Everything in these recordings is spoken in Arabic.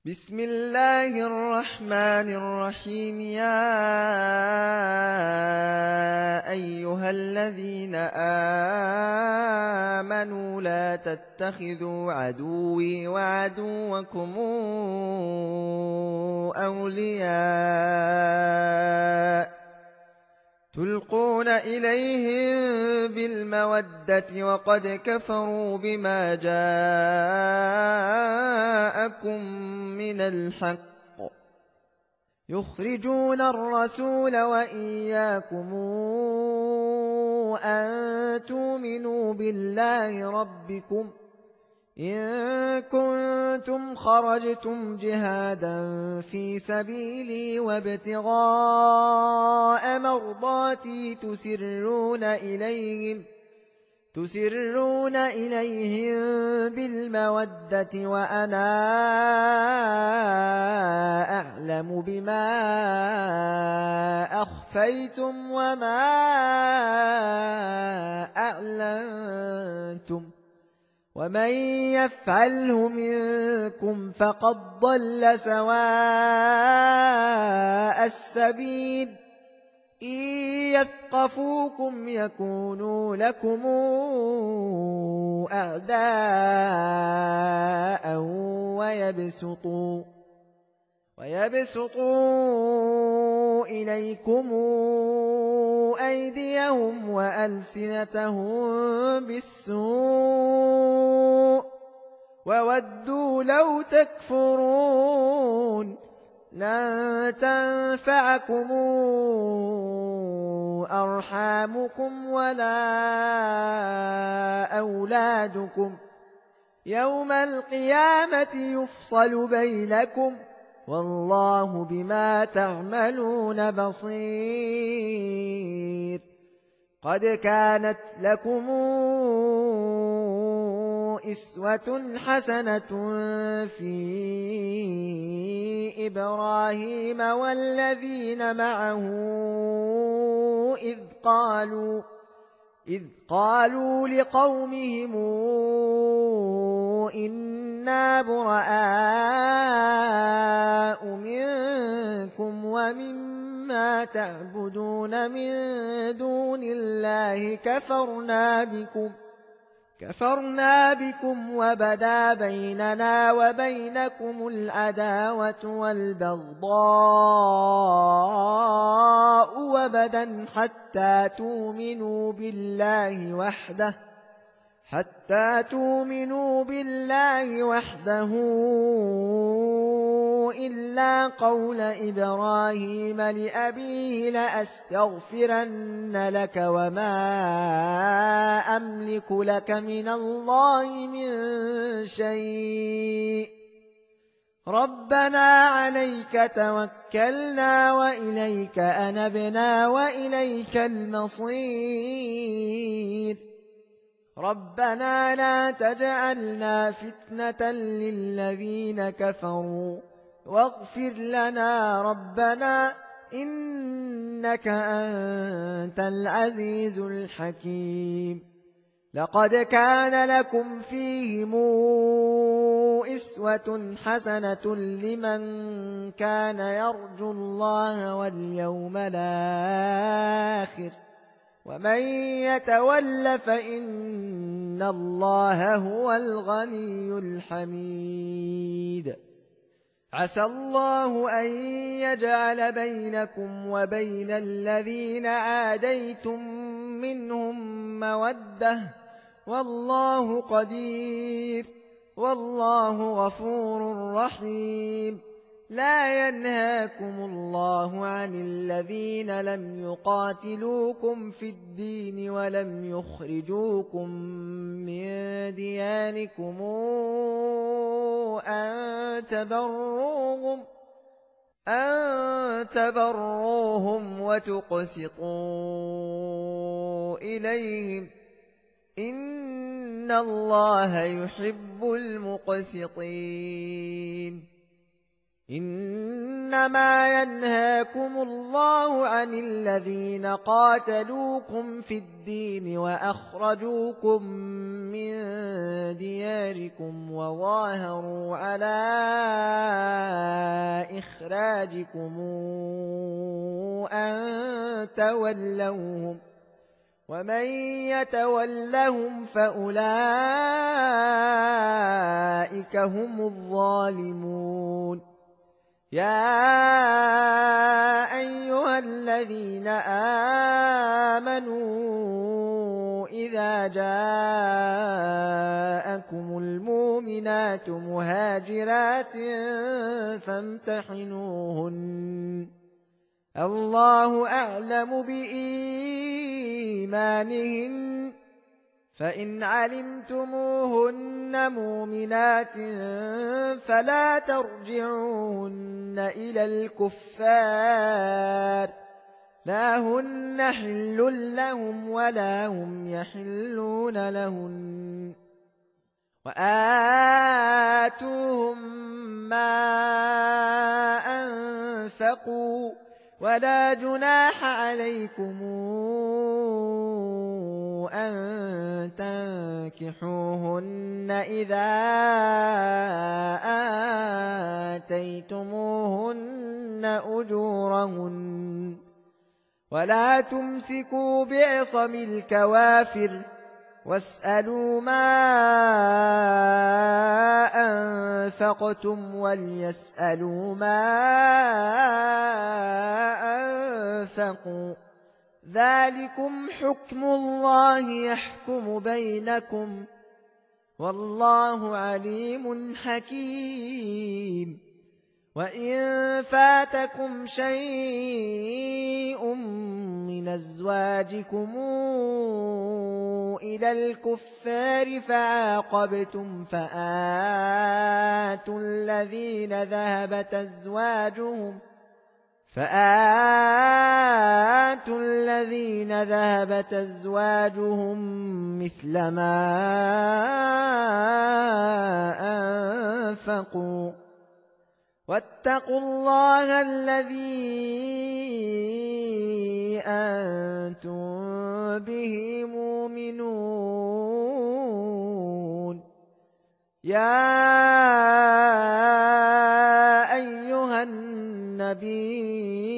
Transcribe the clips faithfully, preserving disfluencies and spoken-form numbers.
بسم الله الرحمن الرحيم. يا أيها الذين آمنوا لا تتخذوا عدوي وعدوكم أولياء تلقون إليهم بالمودة وقد كفروا بما جاءكم من الحق يخرجون الرسول وإياكم أن تؤمنوا بالله ربكم إن كنتم خرجتم جهادا في سبيلي وابتغاء مرضاتي تسرون إليهم تسرون إليهم بالمودة وأنا أعلم بما أخفيتم وما أعلنتم ومن يفعله منكم فقد ضل سواء السبيل. إن يثقفوكم يكونوا لكم أعداء ويبسطوا ويبسطوا إليكم أيديهم وألسنتهم بالسوء وودوا لو تكفرون. لن تنفعكم أرحامكم ولا أولادكم يوم القيامة يفصل بينكم والله بما تعملون بصير. قد كانت لكم إسوة حسنة في إبراهيم والذين معه إذ قالوا إذ قالوا لقومهم إنا براء منكم ومما تعبدون من دون الله كفرنا بكم كفرنا بكم وبدا بيننا وبينكم العداوة والبغضاء وبدا حتى تؤمنوا بالله وحده حتى تؤمنوا بالله وحده إلا قول إبراهيم لأبيه لأستغفرن لك وما أملك لك من الله من شيء ربنا عليك توكلنا وإليك أنبنا وإليك المصير. ربنا لا تجعلنا فتنة للذين كفروا واغفر لنا ربنا إنك أنت العزيز الحكيم. لقد كان لكم فيهم إسوة حسنة لمن كان يرجو الله واليوم الآخر ومن يتول فإن الله هو الغني الحميد. عسى الله أن يجعل بينكم وبين الذين عاديتم منهم مودة والله قدير والله غفور رحيم. لا ينهاكم الله عن الذين لم يقاتلوكم في الدين ولم يخرجوكم من دياركم أن تبروهم أن تبروهم وتقسطوا إليهم إن الله يحب المقسطين. إن إنما ينهاكم الله عن الذين قاتلوكم في الدين وأخرجوكم من دياركم وظاهروا على إخراجكم أن تولوهم ومن يتولهم فأولئك هم الظالمون يا أيها الذين آمنوا إذا جاءكم المؤمنات مهاجرات فامتحنوهن الله أعلم بإيمانهن فإن علمتموهن مؤمنات فلا ترجعوهن إلى الكفار لا هن حل لهم ولا هم يحلون لهن وآتوهم ما أنفقوا ولا جناح عليكم أن تنكحوهن إذا آتيتموهن أجورهن ولا تمسكوا بعصم الكوافر واسألوا ما أنفقتم وليسألوا ما أنفقوا ذلكم حكم الله يحكم بينكم والله عليم حكيم وإن فاتكم شيء من أزواجكم إلى الكفار فعاقبتم فآتوا الذين ذهبت أزواجهم فآتوا الذين ذهبت أزواجهم مثل ما أنفقوا واتقوا الله الذي أنتم به مؤمنون يا أيها النبي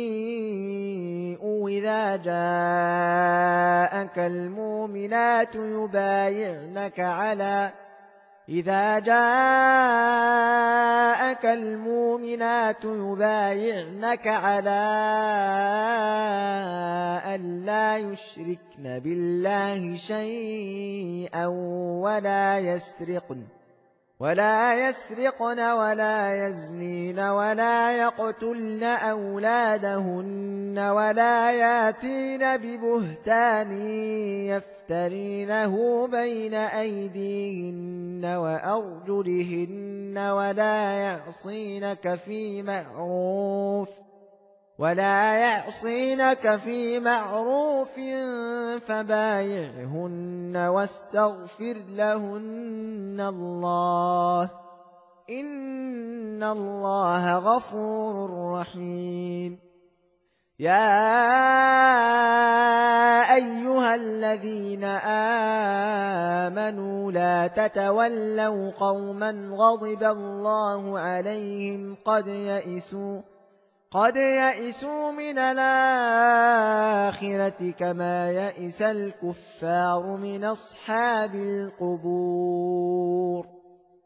إذا جاءك المؤمنات يبايعنك على إذا جاءك المؤمنات يبايعنك على أن لا يشركن بالله شيئا ولا يسرقن ولا يسرقن ولا يزنين ولا يقتلن أولادهن ولا ياتين ببهتان يفترينه بين أيديهن وأرجلهن ولا يعصينك في معروف ولا يعصينك في معروف فبايعهن واستغفر لهن الله إن الله غفور رحيم يا أيها الذين آمنوا لا تتولوا قوما غضب الله عليهم قد يئسوا قد يئسوا من الآخرة كما يئس الكفار من أصحاب القبور